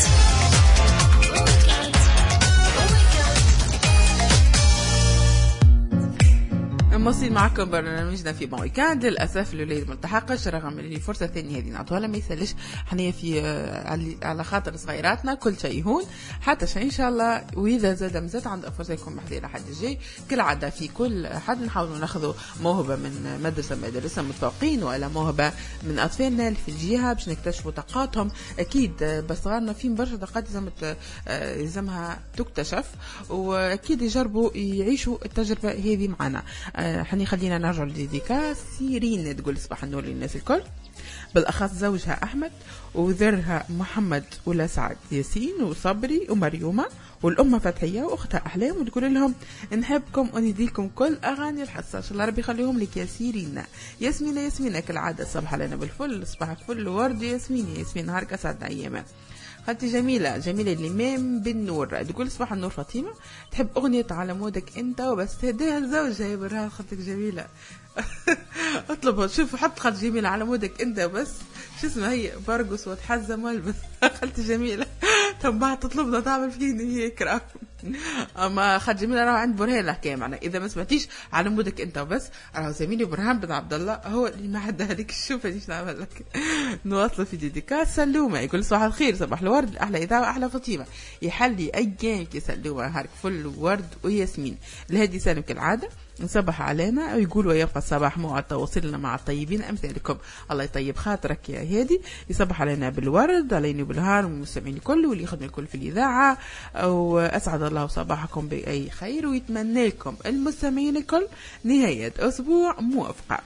مواصلين معكم برنامجنا في بويكاند. للأسف الليل ملتحقش رغم اللي فرصة ثانية هذه نعطوها لها، ما يسالش حنية في على خاطر صغيراتنا كل شيء هون حتى شيء إن شاء الله. وإذا زاد مزاد عند فرصة يكون محضر لحد الجاي كالعادة في كل حد نحاول ناخذوا موهبة من مدرسة متفوقين ولا موهبة من أطفالنا اللي في الجهة باش نكتشفوا طاقاتهم. أكيد بس صغارنا فيهم برشا طاقات يلزمها تكتشف، وأكيد يجربوا يعيشوا التجربة هذه معنا. حني خلينا نرجع للديديكاس. سيرين تقول صباح النور للناس الكل، بالأخص زوجها أحمد وذرها محمد ولسعد ياسين وصبري ومريومة والأمة فتحية وأختها أحلام، وتقول لهم نحبكم ونديكم كل أغاني الحصة. إن شاء الله ربي يخليهم لك يا سيرين. ياسمينة كالعادة صباح علينا بالفل، صباحك فل ورد ياسمين نهارك أسعد أيامه. خالتي جميلة الإمام بالنور تقول صباح النور فاطمة، تحب أغنية على مودك أنت وبس تهديها لزوجها يا برهان. خالتك جميلة اطلبها، شوف حط خالتي جميلة على مودك أنت بس شو اسمها هي برقص وتحزم والبس. خالتي جميلة تنبع تطلبنا تعمل فيني هي كرام. اما خالتي جميلة راهو عند برهان الحكاية معنا، اذا ما سمعتيش على مودك انت وبس راهو زميلي برهان بن عبد الله هو اللي ما حد هذيك الشوف هذيش نعمل لك. نواصل في ديديكاس. سلومة يقول صباح الخير صباح الورد احلى اذاعة احلى فاطمة، يحلي ايامك يا سلومة هارك فل ورد وياسمين. الهادي سالم كالعادة نصبح علينا ويقول ويبقى الصباح موعد تواصلنا مع الطيبين أمثالكم. الله يطيب خاطرك يا هادي، يصبح علينا بالورد علينا بالهار والمستمعين الكل واللي يخدم الكل في الإذاعة، وأسعد الله صباحكم بأي خير، ويتمنى لكم المستمعين الكل نهاية أسبوع موفقة.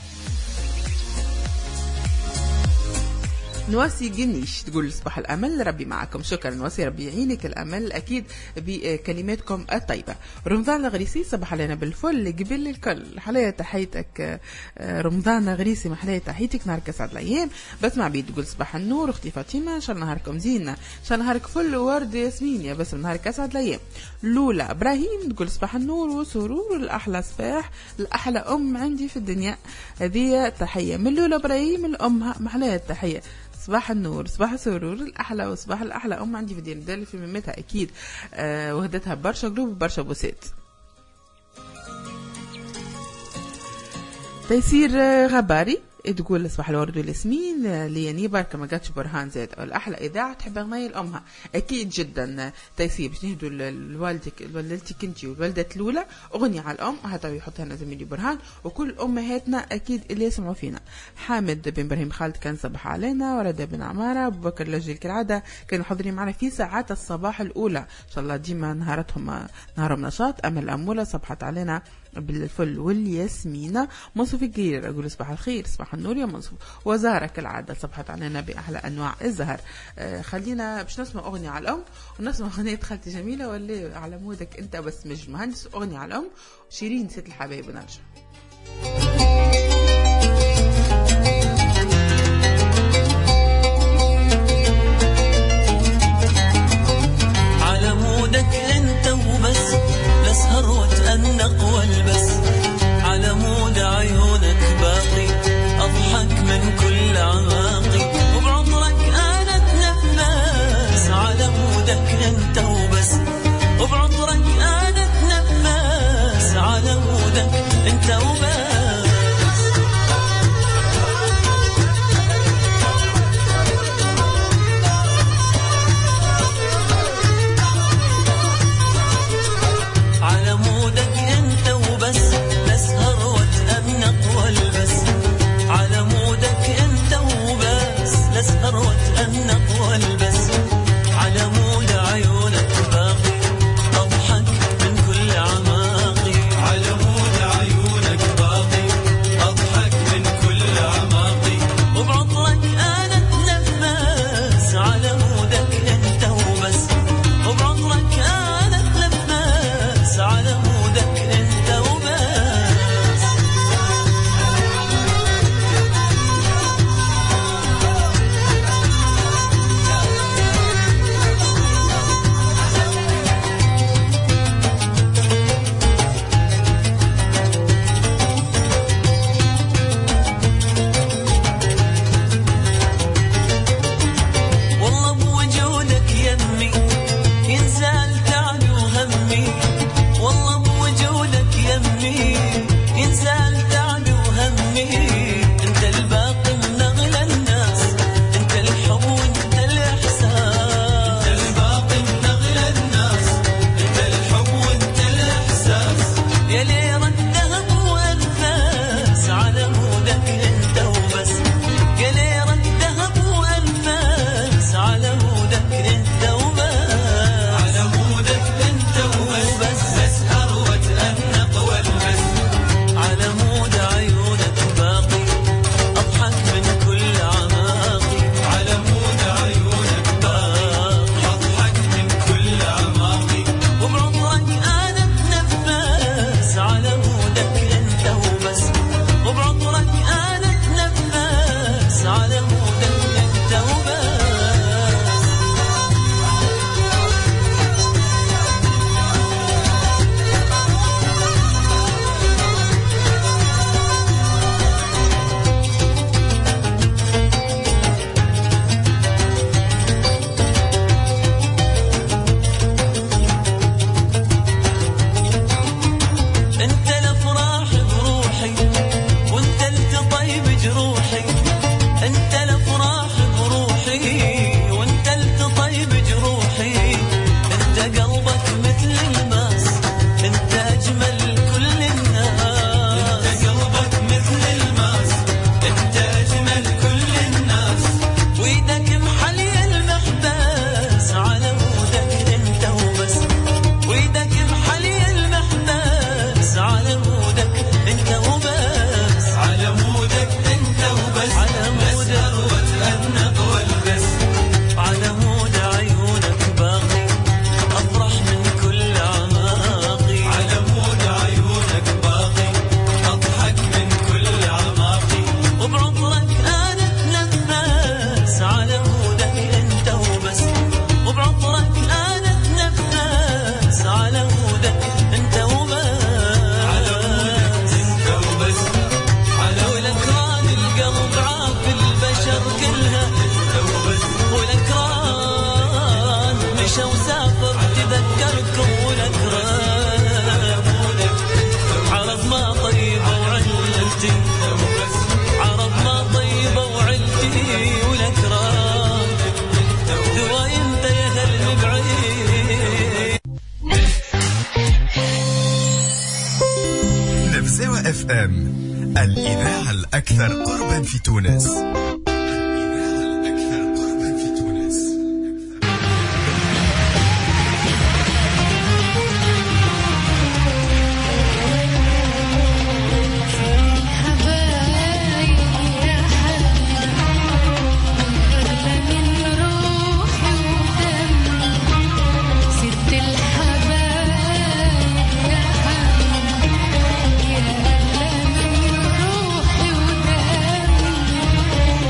نواسي جنيش تقول صباح الأمل ربي معكم. شكرا نواسي ربي يعينك الأمل أكيد بكلماتكم الطيبة. رمضان غريسي صباح علينا بالفل قبل الكل. حلايا تحيتك رمضان غريسي، محلايا تحيتك نهارك أسعد الأيام. بسمع بيد تقول صباح النور أختي فاطمة، إن شاء الله نهاركم زين، إن شاء الله نهارك فل ورد ياسمين يا بس نهارك أسعد الأيام. لولا إبراهيم تقول صباح النور وسرور الأحلى صباح الأحلى أم عندي في الدنيا. هذه تحية من لولا إبراهيم الأمها، محلايا التحية صباح النور صباح السرور الأحلى وصباح الأحلى أم عندي في الدين. ده اللي في ممتها أكيد وهدتها برشا قلوب وبرشا بوسات. تيسير غباري تقول صباح الورد والياسمين لياني بركة ما جاتش برهان زاد الأحلى إذاعة تحب أغنية الأمها. أكيد جدا تيسير باش نهدوا لوالدتك انتي والوالدة الأولى أغنية على الأم هذا يحطها لنا زميلي برهان وكل أمهاتنا أكيد اللي يسمعوا فينا. حامد بن إبراهيم خالد كان صباح علينا، ورد بن عمارة، أبو بكر لجل كالعادة كانوا حاضرين معنا في ساعات الصباح الأولى. إن شاء الله ديما نهارهم نشاط. أمل أمولة صبحت علينا بالفل والياسمينة. منصف الجير أقول صباح الخير صباح النور يا منصف. وزارة كالعادة صبحت علينا بأحلى أنواع الزهر. خلينا باش نسمع أغنية على الأم ونسمع أغنية خالتي جميلة ولا على مودك أنت بس مش مهندس. أغنية على الأم شيرين ست الحبايب ونرجع. على مودك أنت وبس، لسهر وتأنق والبس، على مود عيونك باقي أضحك من كل عماقي، وبعمرك أنا أتنفس. على مودك أنت وبس، وبعمرك أنا أتنفس، على مودك أنت وبس. على مودك أنت وبس، لسهر وتأنق والبس، على مودك أنت وبس، لسهر وتأنق والبس، على مود عيونك قلبك مثل الماس انت اجمل كل الناس انت قلبك مثل الماس انت اجمل كل الناس وايدك محلي المحبس على مودك انت وبس وايدك محلي المحبس على مودك انت وبس على مودك انت وبس على مودك وتأنق والبس على مود عيونك باقي أفرح من كل أعماقي على مود عيونك باقي أضحك من كل أعماقي وبعطرك أنا أتنفس على مودك أنت وبس وبعطرك أنا أتنفس على مودك أنت وبس على مودك أنت وبس على ولكران القلب عاف البشر كلها أنت وبس ولكران مشى وسافر تذكركم ولكران عرض ما طيبة وعلتي عرض ما طيبة وعلتي ولكران دواي انت يا هل بعيد نبزاوة اف ام، الإذاعة الأكثر قربا في تونس. روحي ودمي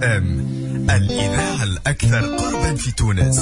FM الإذاعة الأكثر قربا في تونس.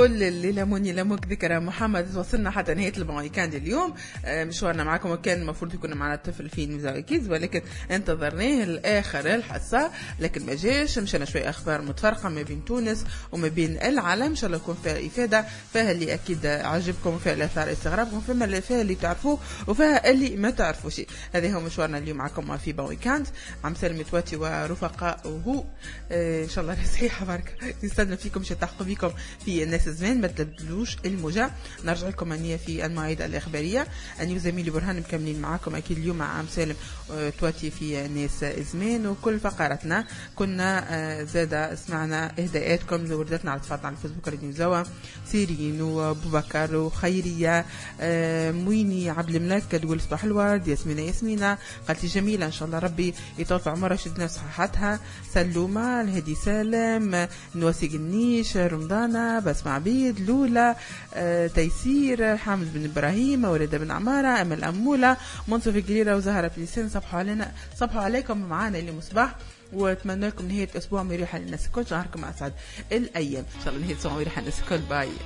كل اللي لموني لموك ذكرى محمد. وصلنا حتى نهاية الويكاند اليوم. مشوارنا معكم وكان المفروض يكون معنا الطفل في نيفزا كيدز، ولكن انتظرناه لآخر الحصة لكن ما جاش. مشينا شوية أخبار متفرقة ما بين تونس وما بين العالم، إن شاء الله يكون فيها إفادة، فيها اللي أكيد عجبكم وفيها اللي أثار استغرابكم، فيها اللي تعرفوه وفيها اللي ما تعرفوش. هذا هو مشوارنا اليوم معكم في ويكاند. عم سلمي تواتي ورفقائه إن شاء الله صحيحة بارك. نستنى فيكم تلحقوا بكم في الناس زمان، ما تبدلوش الموجة. نرجع لكم أنية في المواعيد الإخبارية. أني وزميلي برهان مكملين معاكم أكيد اليوم مع عم سالم تواتي في ناس زمان. وكل فقراتنا كنا زادة سمعنا إهداءاتكم زوردتنا على صفحتنا على الفيسبوك راديو زوا، سيرين وابو بكر وخيرية مويني عبد الملك تقول صباح الورد، ياسمينة قالتي جميلة إن شاء الله ربي يطول في عمرها شدنا صحتها، سلومة الهدي سالم نواسي قنيش رمضانة بسمع عبيد لولا تيسير حامد بن إبراهيم وليدة بن عمارة أمل أمولة منصف الجليرة وزهرة بليسين. صبحوا عليكم معانا اللي مصباح، واتمنى لكم نهاية أسبوع مريحة للناس الكل، شهركم أسعد الأيام إن شاء الله. نهاية أسبوع مريحة للناس الكل. باي.